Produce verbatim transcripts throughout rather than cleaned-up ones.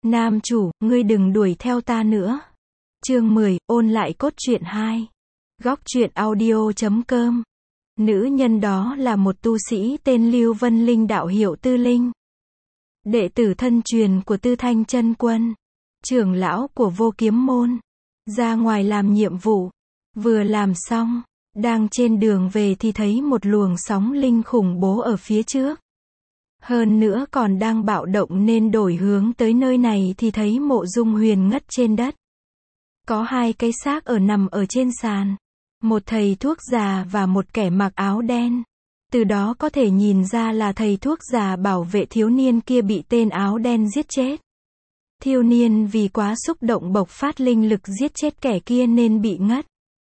Nam chủ, ngươi đừng đuổi theo ta nữa. Chương mười, ôn lại cốt truyện hai. Góc truyện audio chấm com. Nữ nhân đó là một tu sĩ tên Lưu Vân Linh, đạo hiệu Tư Linh. Đệ tử thân truyền của Tư Thanh Chân Quân, trưởng lão của Vô Kiếm Môn. Ra ngoài làm nhiệm vụ. Vừa làm xong, đang trên đường về thì thấy một luồng sóng linh khủng bố ở phía trước. Hơn nữa còn đang bạo động nên đổi hướng tới nơi này thì thấy Mộ Dung Huyền ngất trên đất. Có hai cái xác ở nằm ở trên sàn. Một thầy thuốc già và một kẻ mặc áo đen. Từ đó có thể nhìn ra là thầy thuốc già bảo vệ thiếu niên kia bị tên áo đen giết chết. Thiếu niên vì quá xúc động bộc phát linh lực giết chết kẻ kia nên bị ngất.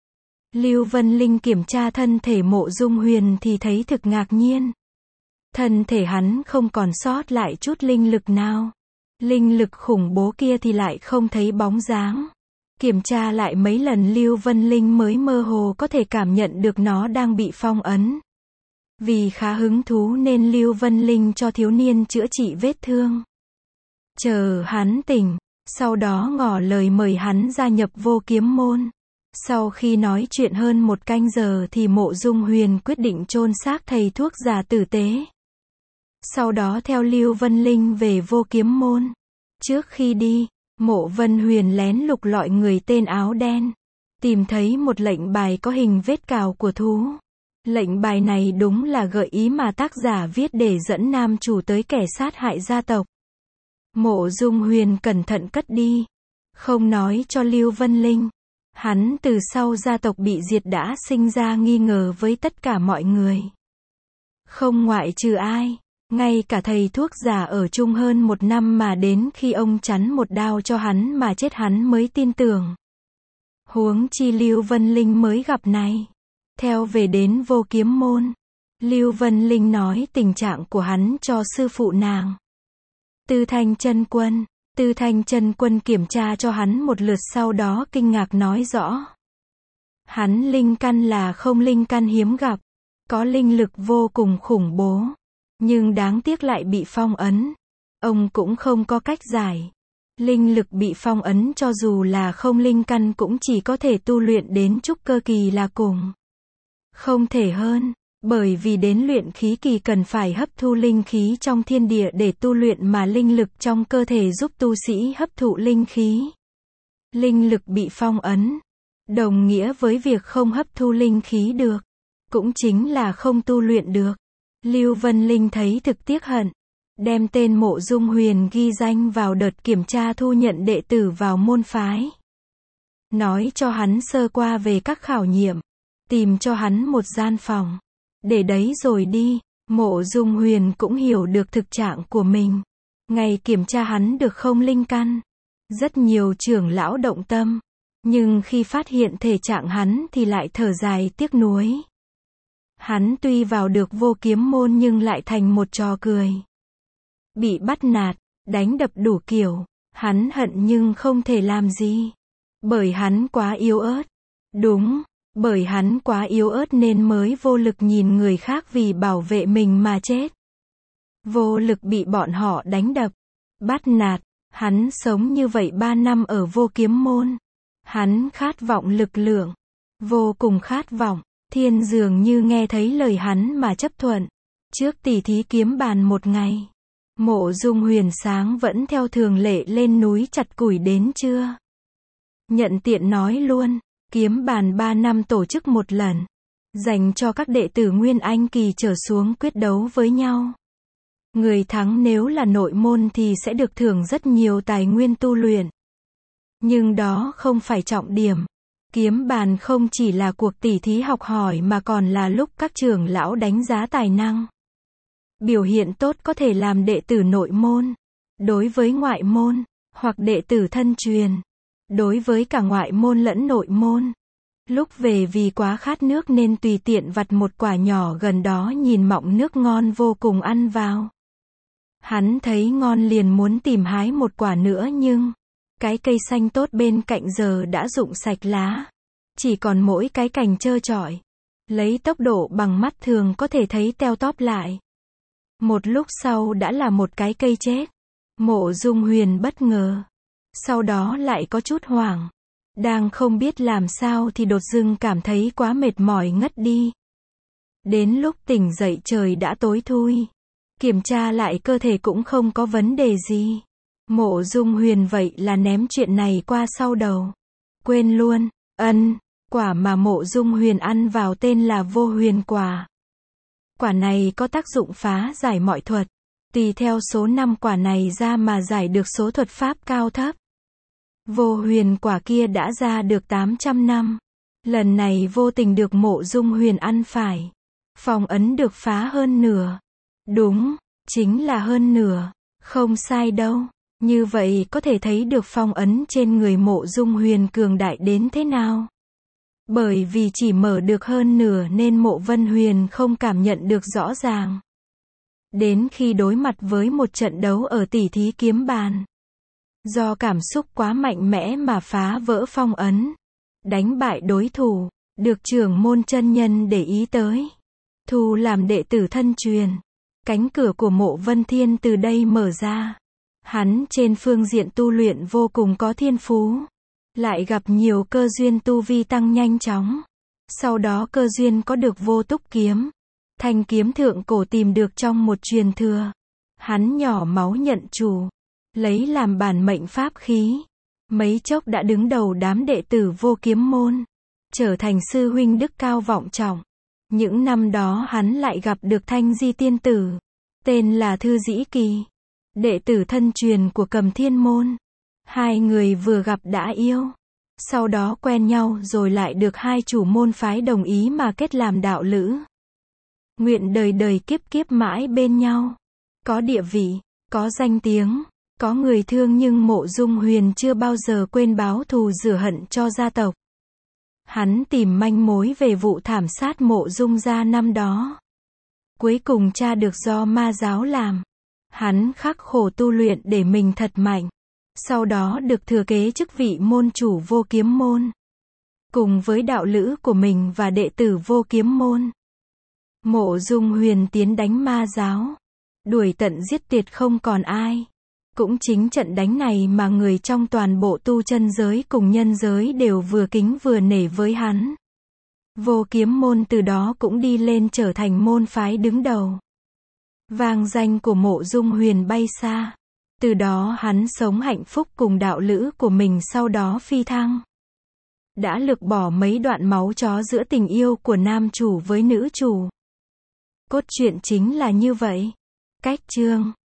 Lưu Vân Linh kiểm tra thân thể Mộ Dung Huyền thì thấy thực ngạc nhiên. Thân thể hắn không còn sót lại chút linh lực nào. Linh lực khủng bố kia thì lại không thấy bóng dáng. Kiểm tra lại mấy lần Lưu Vân Linh mới mơ hồ có thể cảm nhận được nó đang bị phong ấn. Vì khá hứng thú nên Lưu Vân Linh cho thiếu niên chữa trị vết thương. Chờ hắn tỉnh, sau đó ngỏ lời mời hắn gia nhập Vô Kiếm Môn. Sau khi nói chuyện hơn một canh giờ thì Mộ Dung Huyền quyết định chôn xác thầy thuốc già tử tế. Sau đó theo Lưu Vân Linh về Vô Kiếm Môn. Trước khi đi, Mộ Vân Huyền lén lục lọi người tên áo đen. Tìm thấy một lệnh bài có hình vết cào của thú. Lệnh bài này đúng là gợi ý mà tác giả viết để dẫn nam chủ tới kẻ sát hại gia tộc. Mộ Dung Huyền cẩn thận cất đi. Không nói cho Lưu Vân Linh. Hắn từ sau gia tộc bị diệt đã sinh ra nghi ngờ với tất cả mọi người. Không ngoại trừ ai. Ngay cả thầy thuốc già ở chung hơn một năm mà đến khi ông chắn một đao cho hắn mà chết hắn mới tin tưởng. Huống chi Lưu Vân Linh mới gặp này. Theo về đến Vô Kiếm Môn, Lưu Vân Linh nói tình trạng của hắn cho sư phụ nàng. Tư Thanh Chân Quân. Tư Thanh Chân Quân kiểm tra cho hắn một lượt sau đó kinh ngạc nói rõ. Hắn linh căn là không linh căn hiếm gặp. Có linh lực vô cùng khủng bố. Nhưng đáng tiếc lại bị phong ấn. Ông cũng không có cách giải. Linh lực bị phong ấn cho dù là không linh căn cũng chỉ có thể tu luyện đến trúc cơ kỳ là cùng. Không thể hơn, bởi vì đến luyện khí kỳ cần phải hấp thu linh khí trong thiên địa để tu luyện mà linh lực trong cơ thể giúp tu sĩ hấp thụ linh khí. Linh lực bị phong ấn, đồng nghĩa với việc không hấp thu linh khí được, cũng chính là không tu luyện được. Lưu Vân Linh thấy thực tiếc hận, đem tên Mộ Dung Huyền ghi danh vào đợt kiểm tra thu nhận đệ tử vào môn phái. Nói cho hắn sơ qua về các khảo nghiệm, tìm cho hắn một gian phòng, để đấy rồi đi. Mộ Dung Huyền cũng hiểu được thực trạng của mình. Ngày kiểm tra hắn được không linh căn. Rất nhiều trưởng lão động tâm, nhưng khi phát hiện thể trạng hắn thì lại thở dài tiếc nuối. Hắn tuy vào được Vô Kiếm Môn nhưng lại thành một trò cười. Bị bắt nạt, đánh đập đủ kiểu, hắn hận nhưng không thể làm gì. Bởi hắn quá yếu ớt. Đúng, bởi hắn quá yếu ớt nên mới vô lực nhìn người khác vì bảo vệ mình mà chết. Vô lực bị bọn họ đánh đập, bắt nạt. Hắn sống như vậy ba năm ở Vô Kiếm Môn. Hắn khát vọng lực lượng, vô cùng khát vọng. Thiên dường như nghe thấy lời hắn mà chấp thuận. Trước tỉ thí kiếm bàn một ngày, Mộ Dung Huyền sáng vẫn theo thường lệ lên núi chặt củi đến trưa. Nhận tiện nói luôn, kiếm bàn ba năm tổ chức một lần, dành cho các đệ tử Nguyên Anh kỳ trở xuống quyết đấu với nhau. Người thắng nếu là nội môn thì sẽ được thưởng rất nhiều tài nguyên tu luyện. Nhưng đó không phải trọng điểm. Kiếm bàn không chỉ là cuộc tỉ thí học hỏi mà còn là lúc các trưởng lão đánh giá tài năng. Biểu hiện tốt có thể làm đệ tử nội môn, đối với ngoại môn, hoặc đệ tử thân truyền, đối với cả ngoại môn lẫn nội môn. Lúc về vì quá khát nước nên tùy tiện vặt một quả nhỏ gần đó nhìn mọng nước ngon vô cùng ăn vào. Hắn thấy ngon liền muốn tìm hái một quả nữa nhưng cái cây xanh tốt bên cạnh giờ đã rụng sạch lá. Chỉ còn mỗi cái cành trơ trọi. Lấy tốc độ bằng mắt thường có thể thấy teo tóp lại. Một lúc sau đã là một cái cây chết. Mộ Dung Huyền bất ngờ. Sau đó lại có chút hoảng. Đang không biết làm sao thì đột dưng cảm thấy quá mệt mỏi ngất đi. Đến lúc tỉnh dậy trời đã tối thui. Kiểm tra lại cơ thể cũng không có vấn đề gì. Mộ Dung Huyền vậy là ném chuyện này qua sau đầu. Quên luôn. Ân, quả mà Mộ Dung Huyền ăn vào tên là Vô Huyền quả. Quả này có tác dụng phá giải mọi thuật. Tùy theo số năm quả này ra mà giải được số thuật pháp cao thấp. Vô Huyền quả kia đã ra được tám trăm năm. Lần này vô tình được Mộ Dung Huyền ăn phải. Phong ấn được phá hơn nửa. Đúng, chính là hơn nửa. Không sai đâu. Như vậy có thể thấy được phong ấn trên người Mộ Dung Huyền cường đại đến thế nào. Bởi vì chỉ mở được hơn nửa nên Mộ Vân Huyền không cảm nhận được rõ ràng. Đến khi đối mặt với một trận đấu ở tỷ thí kiếm bàn. Do cảm xúc quá mạnh mẽ mà phá vỡ phong ấn. Đánh bại đối thủ, được trưởng môn chân nhân để ý tới. Thu làm đệ tử thân truyền. Cánh cửa của Mộ Vân Thiên từ đây mở ra. Hắn trên phương diện tu luyện vô cùng có thiên phú. Lại gặp nhiều cơ duyên tu vi tăng nhanh chóng. Sau đó cơ duyên có được Vô Túc kiếm. Thanh kiếm thượng cổ tìm được trong một truyền thừa. Hắn nhỏ máu nhận chủ. Lấy làm bản mệnh pháp khí. Mấy chốc đã đứng đầu đám đệ tử Vô Kiếm môn. Trở thành sư huynh đức cao vọng trọng. Những năm đó hắn lại gặp được Thanh Di tiên tử. Tên là Thư Dĩ Kỳ. Đệ tử thân truyền của Cầm Thiên môn. Hai người vừa gặp đã yêu. Sau đó quen nhau rồi lại được hai chủ môn phái đồng ý mà kết làm đạo lữ. Nguyện đời đời kiếp kiếp mãi bên nhau. Có địa vị, có danh tiếng, có người thương nhưng Mộ Dung Huyền chưa bao giờ quên báo thù rửa hận cho gia tộc. Hắn tìm manh mối về vụ thảm sát Mộ Dung gia năm đó. Cuối cùng tra được do ma giáo làm. Hắn khắc khổ tu luyện để mình thật mạnh. Sau đó được thừa kế chức vị môn chủ Vô Kiếm môn. Cùng với đạo lữ của mình và đệ tử Vô Kiếm môn. Mộ Dung Huyền tiến đánh ma giáo. Đuổi tận giết tuyệt không còn ai. Cũng chính trận đánh này mà người trong toàn bộ tu chân giới cùng nhân giới đều vừa kính vừa nể với hắn. Vô Kiếm môn từ đó cũng đi lên trở thành môn phái đứng đầu. Vang danh của Mộ Dung Huyền bay xa. Từ đó hắn sống hạnh phúc cùng đạo lữ của mình sau đó phi thăng. Đã lược bỏ mấy đoạn máu chó giữa tình yêu của nam chủ với nữ chủ. Cốt truyện chính là như vậy. Cách chương